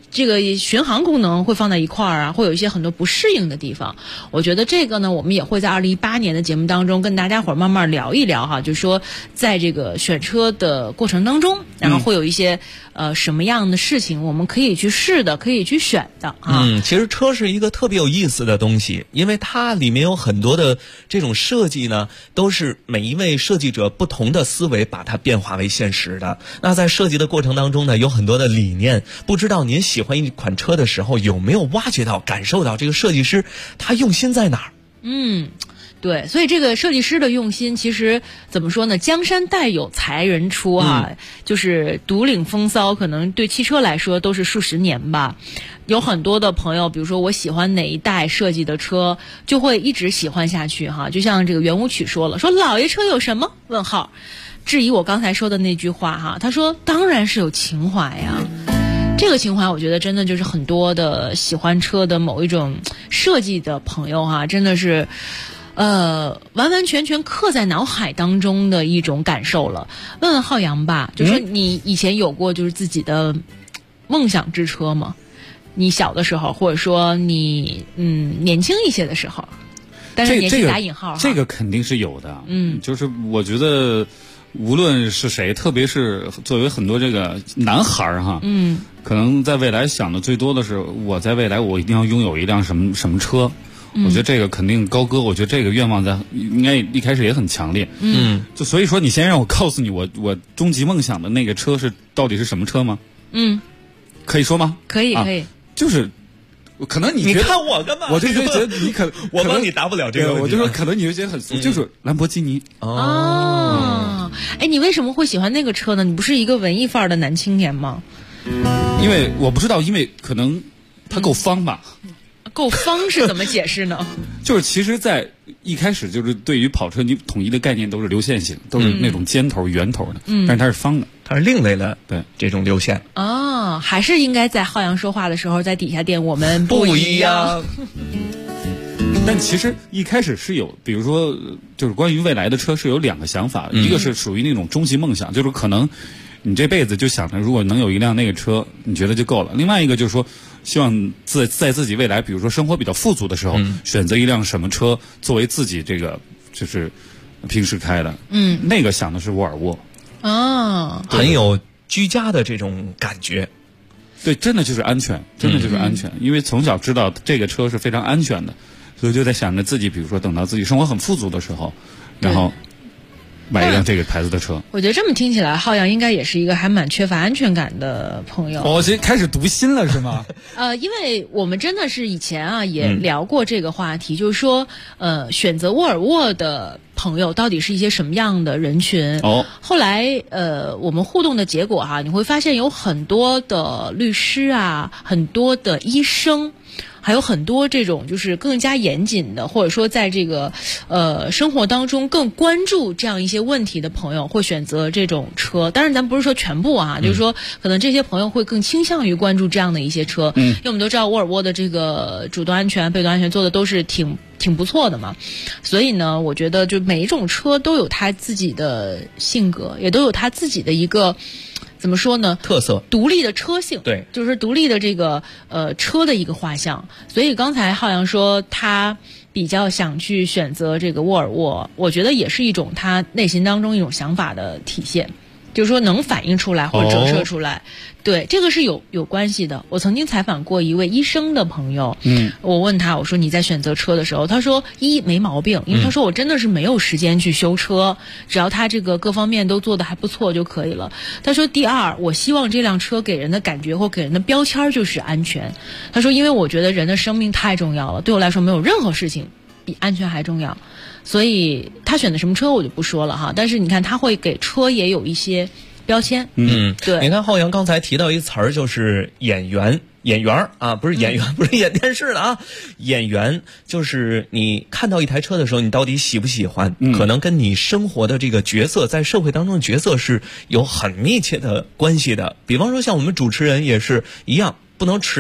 这个巡航功能会放在一块儿啊，会有一些很多不适应的地方。我觉得这个呢，我们也会在2018年的节目当中跟大家伙儿慢慢聊一聊哈，就是说在这个选车的过程当中，然后会有一些什么样的事情我们可以去试的，可以去选的啊。 其实车是一个特别有意思的东西，因为它里面有很多的这种设计呢，都是每一位设计者不同的思维把它变化为现实的。那在设计的过程当中呢，有很多的理念，不知道您喜欢一款车的时候有没有挖掘到、感受到这个设计师他用心在哪儿？ 对，所以这个设计师的用心，其实怎么说呢？江山代有才人出啊，就是独领风骚，可能对汽车来说都是数十年吧。有很多的朋友，比如说我喜欢哪一代设计的车，就会一直喜欢下去哈。就像这个圆舞曲说了，说老爷车有什么？问号，质疑我刚才说的那句话哈。他说当然是有情怀呀。这个情怀，我觉得真的就是很多的喜欢车的某一种设计的朋友哈，真的是。完完全全刻在脑海当中的一种感受了。问问浩洋吧，就说你以前有过就是自己的梦想之车吗？你小的时候，或者说你年轻一些的时候，但是年轻打引号这个肯定是有的。就是我觉得无论是谁，特别是作为很多这个男孩儿哈，可能在未来想的最多的是，我在未来我一定要拥有一辆什么车。我觉得这个肯定高哥，我觉得这个愿望在应该一开始也很强烈。就所以说，你先让我告诉你，我终极梦想的那个车到底是什么车吗？可以说吗？ 可以。 就是可能你看我干嘛？ 我就觉得你我帮你答不了这个问题。 我就说可能你就觉得很俗，就是兰博基尼。 哎，你为什么会喜欢那个车呢？你不是一个文艺范儿的男青年吗？ 因为我不知道，因为可能它够方吧。 够方是怎么解释呢？ 就是其实在一开始，就是对于跑车你统一的概念都是流线型，都是那种尖头圆头的，但是它是方的， 它是另类的，对这种流线。 还是应该在浩洋说话的时候在底下垫我们不一样。 但其实一开始是有，比如说就是关于未来的车是有两个想法，一个是属于那种终极梦想，就是可能你这辈子就想着如果能有一辆那个车，你觉得就够了。另外一个就是说，希望在自己未来，比如说生活比较富足的时候，选择一辆什么车作为自己这个就是平时开的。那个想的是沃尔沃。 很有居家的这种感觉。 对，真的就是安全，真的就是安全。因为从小知道这个车是非常安全的，所以就在想着自己，比如说等到自己生活很富足的时候，然后买一辆这个牌子的车。 我觉得这么听起来，浩洋应该也是一个还蛮缺乏安全感的朋友。 我开始读心了是吗？ 因为我们真的是以前也聊过这个话题，就是说选择沃尔沃的朋友到底是一些什么样的人群。后来我们互动的结果你会发现有很多的律师啊，很多的医生，还有很多这种就是更加严谨的，或者说在这个生活当中更关注这样一些问题的朋友会选择这种车。当然咱不是说全部就是说可能这些朋友会更倾向于关注这样的一些车。因为我们都知道沃尔沃的这个主动安全、被动安全做的都是挺不错的嘛。所以呢，我觉得就每一种车都有它自己的性格，也都有它自己的一个怎么说呢？ 特色， 独立的车性， 对， 就是独立的这个车的一个画像。所以刚才浩洋说他比较想去选择这个沃尔沃，我觉得也是一种他内心当中一种想法的体现，就是说能反映出来或者折射出来。对，这个是有关系的。我曾经采访过一位医生的朋友，我问他，我说你在选择车的时候，他说没毛病，因为他说我真的是没有时间去修车，只要他这个各方面都做得还不错就可以了。他说第二，我希望这辆车给人的感觉或给人的标签就是安全。他说因为我觉得人的生命太重要了，对我来说没有任何事情比安全还重要。所以他选的什么车我就不说了但是你看他会给车也有一些标签。对。 你看浩洋刚才提到一词儿，就是演员啊，不是演员，不是演电视的演员就是你看到一台车的时候，你到底喜不喜欢，可能跟你生活的这个角色，在社会当中的角色是有很密切的关系的。比方说像我们主持人也是一样，不能迟到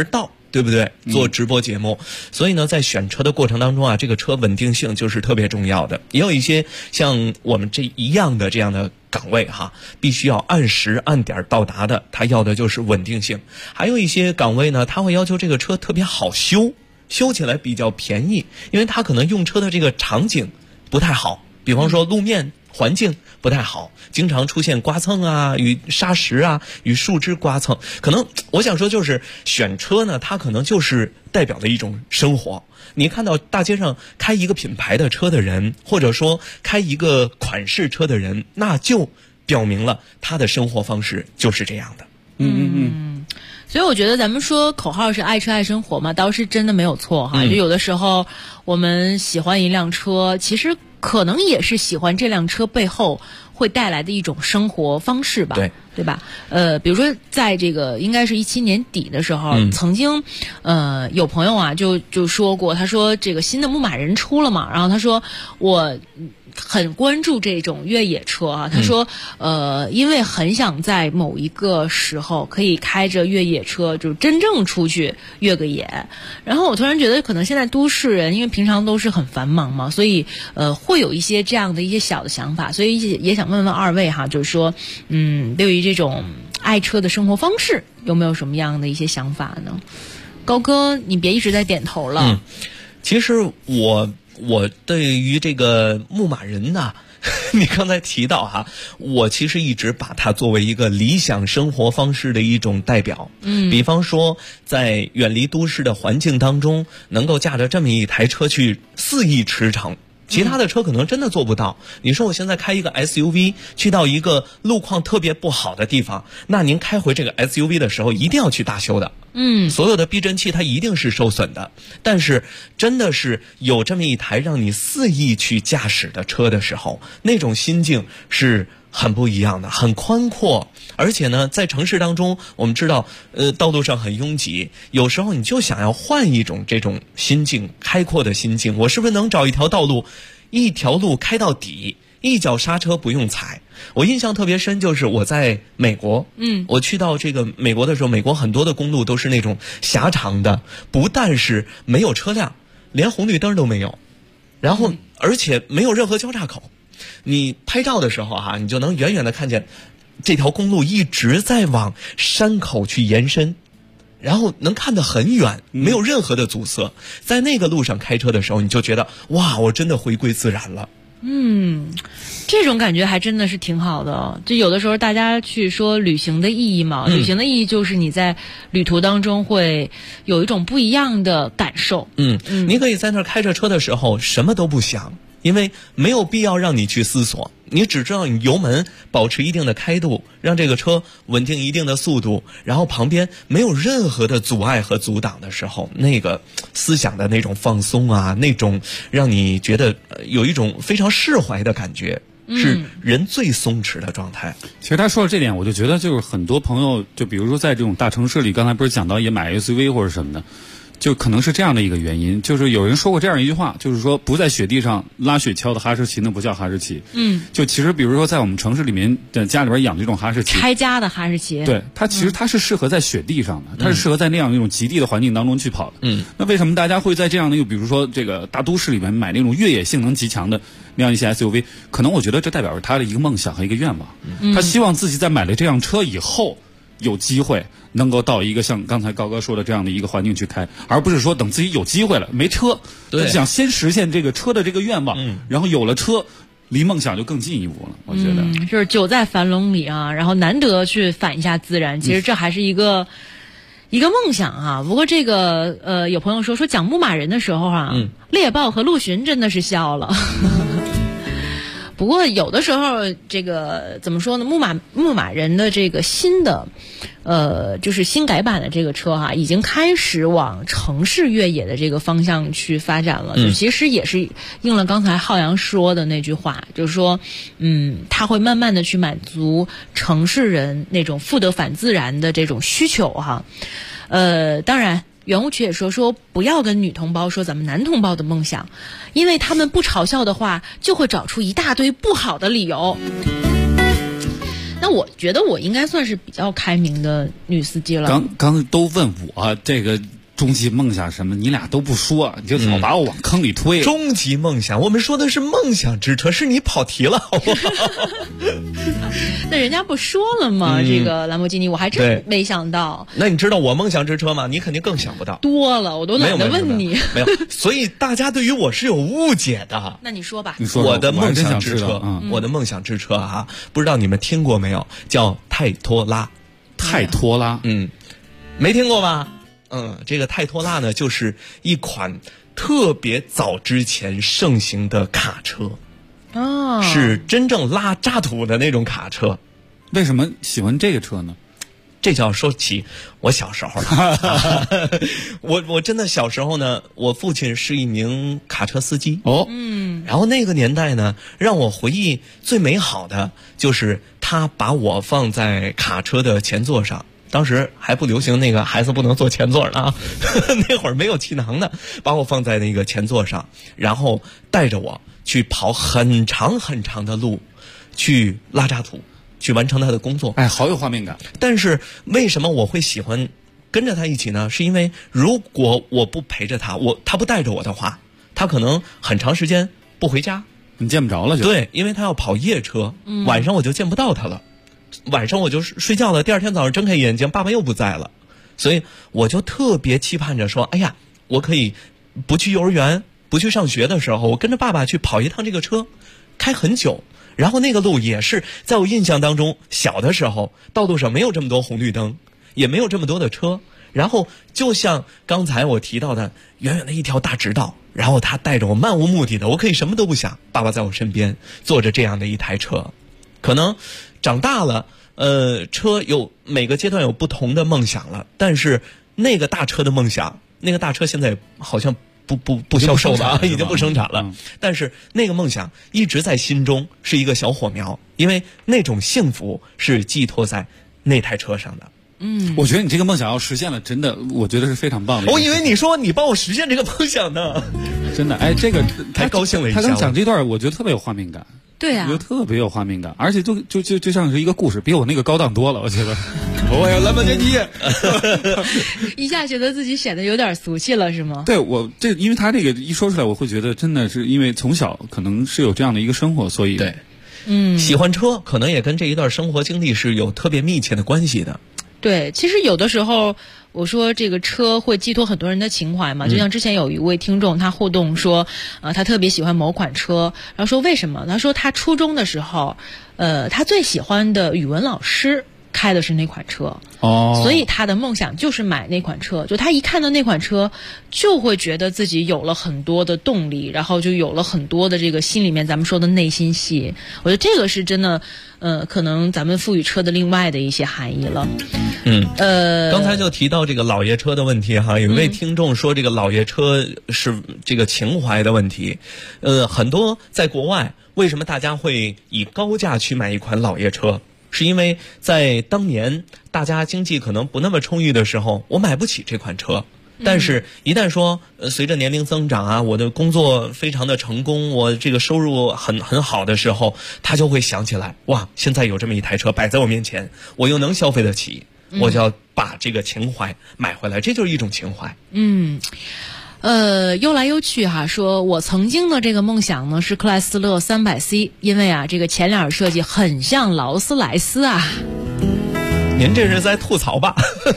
对不对？做直播节目，所以呢，在选车的过程当中啊，这个车稳定性就是特别重要的。也有一些像我们这一样的这样的岗位哈，必须要按时按点到达的，他要的就是稳定性。还有一些岗位呢，他会要求这个车特别好修，修起来比较便宜，因为他可能用车的这个场景不太好，比方说路面环境不太好，经常出现刮蹭啊，与沙石啊，与树枝刮蹭。可能我想说就是选车呢，它可能就是代表的一种生活。你看到大街上开一个品牌的车的人，或者说开一个款式车的人，那就表明了他的生活方式就是这样的。 所以我觉得咱们说口号是爱车爱生活嘛，倒是真的没有错哈。就有的时候我们喜欢一辆车，其实可能也是喜欢这辆车背后会带来的一种生活方式吧，对吧？比如说在这个应该是17年底的时候，曾经有朋友啊就说过，他说这个新的牧马人出了嘛，然后他说我很关注这种越野车啊，他说因为很想在某一个时候可以开着越野车就真正出去越个野。然后我突然觉得可能现在都市人因为平常都是很繁忙嘛，所以会有一些这样的一些小的想法，所以也想问问二位哈，就是说对于这种爱车的生活方式有没有什么样的一些想法呢？高哥你别一直在点头了。 其实我对于这个牧马人呢，你刚才提到哈，我其实一直把它作为一个理想生活方式的一种代表。比方说在远离都市的环境当中，能够驾着这么一台车去肆意驰骋，其他的车可能真的做不到。你说我现在开一个 SUV 去到一个路况特别不好的地方，那您开回这个 SUV 的时候一定要去大修的。所有的避震器它一定是受损的。但是真的是有这么一台让你肆意去驾驶的车的时候，那种心境是很不一样的，很宽阔。而且呢，在城市当中我们知道道路上很拥挤，有时候你就想要换一种这种心境，开阔的心境，我是不是能找一条道路，一条路开到底，一脚刹车不用踩。我印象特别深，就是我在美国，我去到这个美国的时候，美国很多的公路都是那种狭长的，不但是没有车辆，连红绿灯都没有，然后而且没有任何交叉口。你拍照的时候你就能远远的看见这条公路一直在往山口去延伸，然后能看得很远，没有任何的阻塞。在那个路上开车的时候，你就觉得哇，我真的回归自然了。 这种感觉还真的是挺好的。就有的时候大家去说旅行的意义嘛，旅行的意义就是你在旅途当中会有一种不一样的感受。 你可以在那儿开着车的时候什么都不想，因为没有必要让你去思索，你只知道你油门保持一定的开度，让这个车稳定一定的速度，然后旁边没有任何的阻碍和阻挡的时候，那个思想的那种放松啊，那种让你觉得有一种非常释怀的感觉，是人最松弛的状态。 其实他说的这点，我就觉得就是很多朋友，就比如说在这种大城市里，刚才不是讲到也买 SUV 或者什么的，就可能是这样的一个原因，就是有人说过这样一句话，就是说不在雪地上拉雪橇的哈士奇那不叫哈士奇。就其实比如说在我们城市里面的家里边养这种哈士奇， 开家的哈士奇， 对，它其实它是适合在雪地上的，它是适合在那样一种极地的环境当中去跑的。那为什么大家会在这样的比如说这个大都市里面买那种越野性能极强的那样一些 SUV？ 可能我觉得这代表着他的一个梦想和一个愿望，他希望自己在买了这辆车以后有机会能够到一个像刚才高哥说的这样的一个环境去开，而不是说等自己有机会了没车，想先实现这个车的这个愿望，然后有了车离梦想就更进一步了。我觉得就是久在樊笼里啊，然后难得去反一下自然，其实这还是一个梦想啊。不过这个有朋友说讲牧马人的时候猎豹和陆巡真的是笑了不过有的时候这个怎么说呢，牧马人的这个新的就是新改版的这个车已经开始往城市越野的这个方向去发展了。就其实也是应了刚才浩洋说的那句话，就是说他会慢慢的去满足城市人那种复得返自然的这种需求当然圆舞曲也说不要跟女同胞说咱们男同胞的梦想，因为他们不嘲笑的话就会找出一大堆不好的理由。那我觉得我应该算是比较开明的女司机了。 刚都问我这个终极梦想什么，你俩都不说，你就老把我往坑里推。 终极梦想，我们说的是梦想之车，是你跑题了，好不好？ 那人家不说了吗？这个兰博基尼，我还真没想到。 那你知道我梦想之车吗？你肯定更想不到。 多了，我都懒得问你。 没有，所以大家对于我是有误解的。 那你说吧。 你说我的梦想之车，我的梦想之车啊，不知道你们听过没有？叫泰托拉。 泰托拉， 没听过吧？这个泰托拉呢，就是一款特别早之前盛行的卡车。是真正拉渣土的那种卡车。 为什么喜欢这个车呢？ 这就要说起我小时候了。我真的小时候呢，我父亲是一名卡车司机。然后那个年代呢，让我回忆最美好的就是他把我放在卡车的前座上。当时还不流行那个孩子不能坐前座呢，那会儿没有气囊的，把我放在那个前座上，然后带着我去跑很长很长的路，去拉渣土，去完成他的工作。 哎，好有画面感。 但是为什么我会喜欢跟着他一起呢？是因为如果我不陪着他，他不带着我的话，他可能很长时间不回家， 你见不着了就。 对，因为他要跑夜车，晚上我就见不到他了。晚上我就睡觉了，第二天早上睁开眼睛，爸爸又不在了，所以我就特别期盼着说，哎呀，我可以不去幼儿园，不去上学的时候，我跟着爸爸去跑一趟这个车，开很久。然后那个路也是在我印象当中，小的时候道路上没有这么多红绿灯，也没有这么多的车，然后就像刚才我提到的，远远的一条大直道，然后他带着我漫无目的的，我可以什么都不想，爸爸在我身边坐着这样的一台车。可能长大了，车有每个阶段有不同的梦想了，但是那个大车的梦想，那个大车现在好像不销售了，已经不生产了。但是那个梦想一直在心中是一个小火苗，因为那种幸福是寄托在那台车上的。 我觉得你这个梦想要实现了，真的，我觉得是非常棒的。 我以为你说你帮我实现这个梦想呢， 真的，哎，这个太高兴了一下。 他刚讲这段，我觉得特别有画面感。 对啊， 我觉得特别有画面感，而且就像是一个故事，比我那个高档多了，我觉得。我要兰博基尼， 一下觉得自己显得有点俗气了，是吗？ 对，因为他这个一说出来，我会觉得真的是因为从小可能是有这样的一个生活，所以对，喜欢车可能也跟这一段生活经历是有特别密切的关系的。 对，其实有的时候我说这个车会寄托很多人的情怀嘛，就像之前有一位听众他互动说，他特别喜欢某款车，然后说为什么？他说他初中的时候，他最喜欢的语文老师开的是那款车，所以他的梦想就是买那款车。就他一看到那款车，就会觉得自己有了很多的动力，然后就有了很多的这个心里面咱们说的内心戏。我觉得这个是真的，可能咱们赋予车的另外的一些含义了。 刚才就提到这个老爷车的问题哈，有一位听众说这个老爷车是这个情怀的问题。很多在国外，为什么大家会以高价去买一款老爷车？是因为在当年大家经济可能不那么充裕的时候，我买不起这款车。但是一旦说随着年龄增长啊，我的工作非常的成功，我这个收入很好的时候，他就会想起来，哇，现在有这么一台车摆在我面前，我又能消费得起，我就要把这个情怀买回来，这就是一种情怀。 悠来悠去哈，说我曾经的这个梦想呢是克莱斯勒 300C， 因为啊这个前脸设计很像劳斯莱斯啊。 您这是在吐槽吧？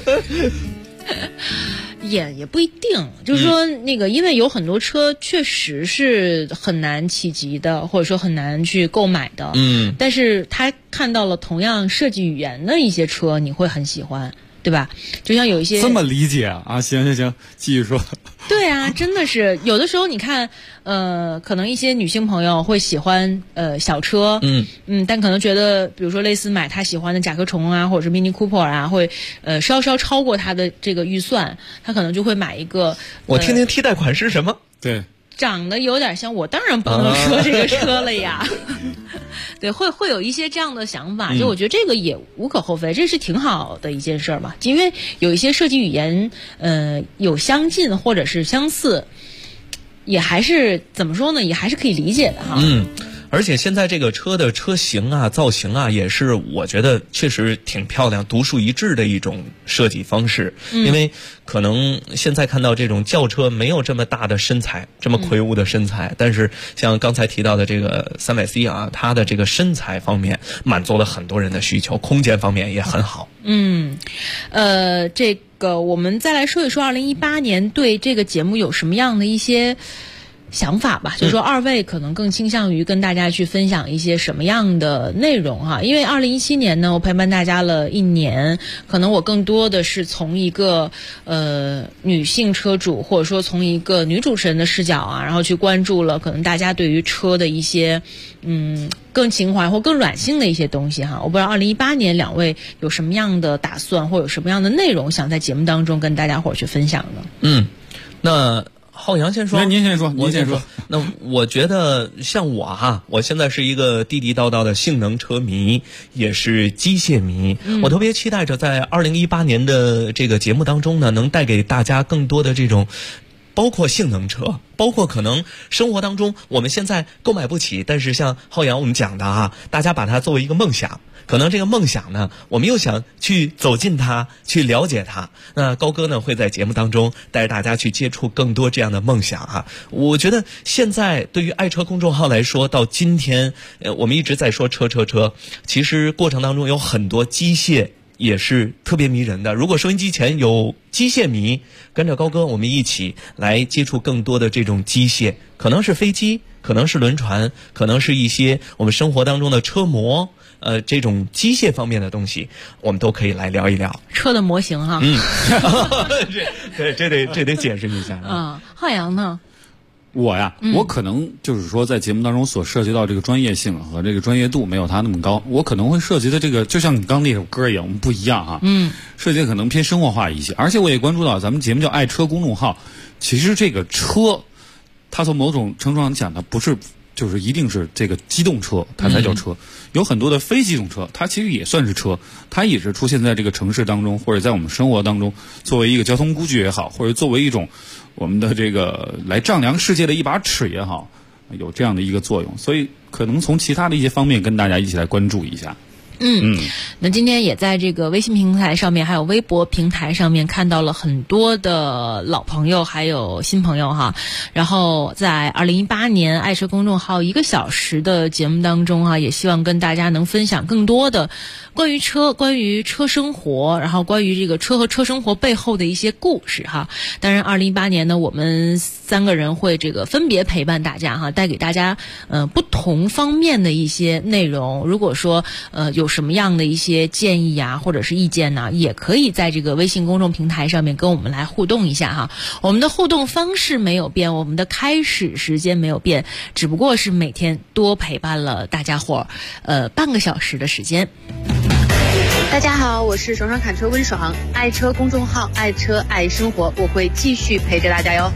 也不一定，就是说那个，因为有很多车确实是很难企及的，或者说很难去购买的。但是他看到了同样设计语言的一些车，你会很喜欢，对吧？就像有一些这么理解啊，行，继续说。 对啊，真的是有的时候你看，可能一些女性朋友会喜欢小车，但可能觉得，比如说类似买她喜欢的甲壳虫啊，或者是 Mini Cooper 啊，会稍稍超过她的这个预算，她可能就会买一个。 我听听替代款是什么？ 对。 长得有点像，我当然不能说这个车了呀。对，会有一些这样的想法，就我觉得这个也无可厚非，这是挺好的一件事嘛。因为有一些设计语言，有相近或者是相似，也还是怎么说呢？也还是可以理解的哈。 而且现在这个车的车型啊、造型啊，也是我觉得确实挺漂亮、独树一帜的一种设计方式。因为可能现在看到这种轿车没有这么大的身材，这么魁梧的身材，但是像刚才提到的这个300C 啊，它的这个身材方面满足了很多人的需求，空间方面也很好。 这个我们再来说一说2018年对这个节目有什么样的一些想法吧，就是说二位可能更倾向于跟大家去分享一些什么样的内容哈？因为2017年呢，我陪伴大家了1年，可能我更多的是从一个女性车主，或者说从一个女主持人的视角啊，然后去关注了可能大家对于车的一些更情怀或更软性的一些东西哈。我不知道2018年两位有什么样的打算，或有什么样的内容想在节目当中跟大家伙去分享呢？ 那浩洋先说， 您先说，您先说。 那我觉得像我哈，我现在是一个地地道道的性能车迷，也是机械迷。我特别期待着在2018年的这个节目当中呢，能带给大家更多的这种，包括性能车，包括可能生活当中我们现在购买不起，但是像浩洋我们讲的啊，大家把它作为一个梦想。可能这个梦想呢，我们又想去走进它，去了解它。那高哥呢，会在节目当中带着大家去接触更多这样的梦想啊。我觉得现在对于爱车公众号来说，到今天，我们一直在说车，其实过程当中有很多机械也是特别迷人的。如果收音机前有机械迷，跟着高哥我们一起来接触更多的这种机械，可能是飞机，可能是轮船，可能是一些我们生活当中的车模。这种机械方面的东西，我们都可以来聊一聊车的模型哈。 这得解释一下浩洋呢？ 我呀，我可能就是说，在节目当中所涉及到这个专业性和这个专业度没有他那么高，我可能会涉及的这个，就像你刚那首歌一样，我们不一样哈。涉及的可能偏生活化一些，而且我也关注到咱们节目叫爱车公众号，其实这个车，它从某种程度上讲，它不是。就是一定是这个机动车它才叫车，有很多的非机动车它其实也算是车，它也是出现在这个城市当中，或者在我们生活当中，作为一个交通工具也好，或者作为一种我们的这个来丈量世界的一把尺也好，有这样的一个作用，所以可能从其他的一些方面跟大家一起来关注一下。 那今天也在这个微信平台上面还有微博平台上面看到了很多的老朋友还有新朋友哈。然后在2018年爱车公众号1个小时的节目当中哈，也希望跟大家能分享更多的关于车、关于车生活，然后关于这个车和车生活背后的一些故事哈。当然2018年呢，我们3个人会这个分别陪伴大家哈，带给大家不同方面的一些内容。如果说有什么样的一些建议啊，或者是意见呢，也可以在这个微信公众平台上面跟我们来互动一下哈。我们的互动方式没有变，我们的开始时间没有变，只不过是每天多陪伴了大家伙半个小时的时间。 大家好，我是爽爽侃车温爽，爱车公众号爱车爱生活，我会继续陪着大家哟。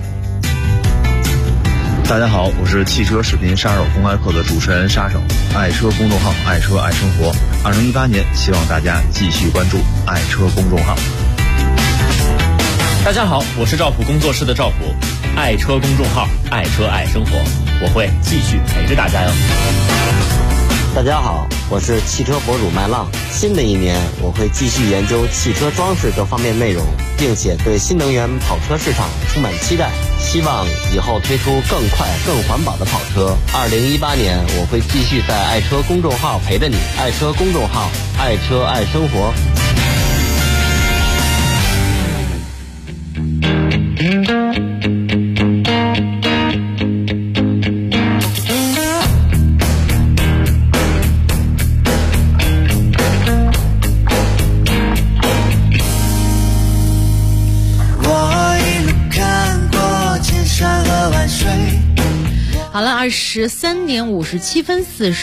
大家好，我是汽车视频杀手公开课的主持人杀手，爱车公众号爱车爱生活。2018年，希望大家继续关注爱车公众号。 大家好，我是赵普工作室的赵普，爱车公众号爱车爱生活，我会继续陪着大家哟。 大家好，我是汽车博主麦浪。新的一年，我会继续研究汽车装饰各方面内容，并且对新能源跑车市场充满期待。希望以后推出更快、更环保的跑车。2018年，我会继续在爱车公众号陪着你。爱车公众号，爱车爱生活。 好了，23:57:40。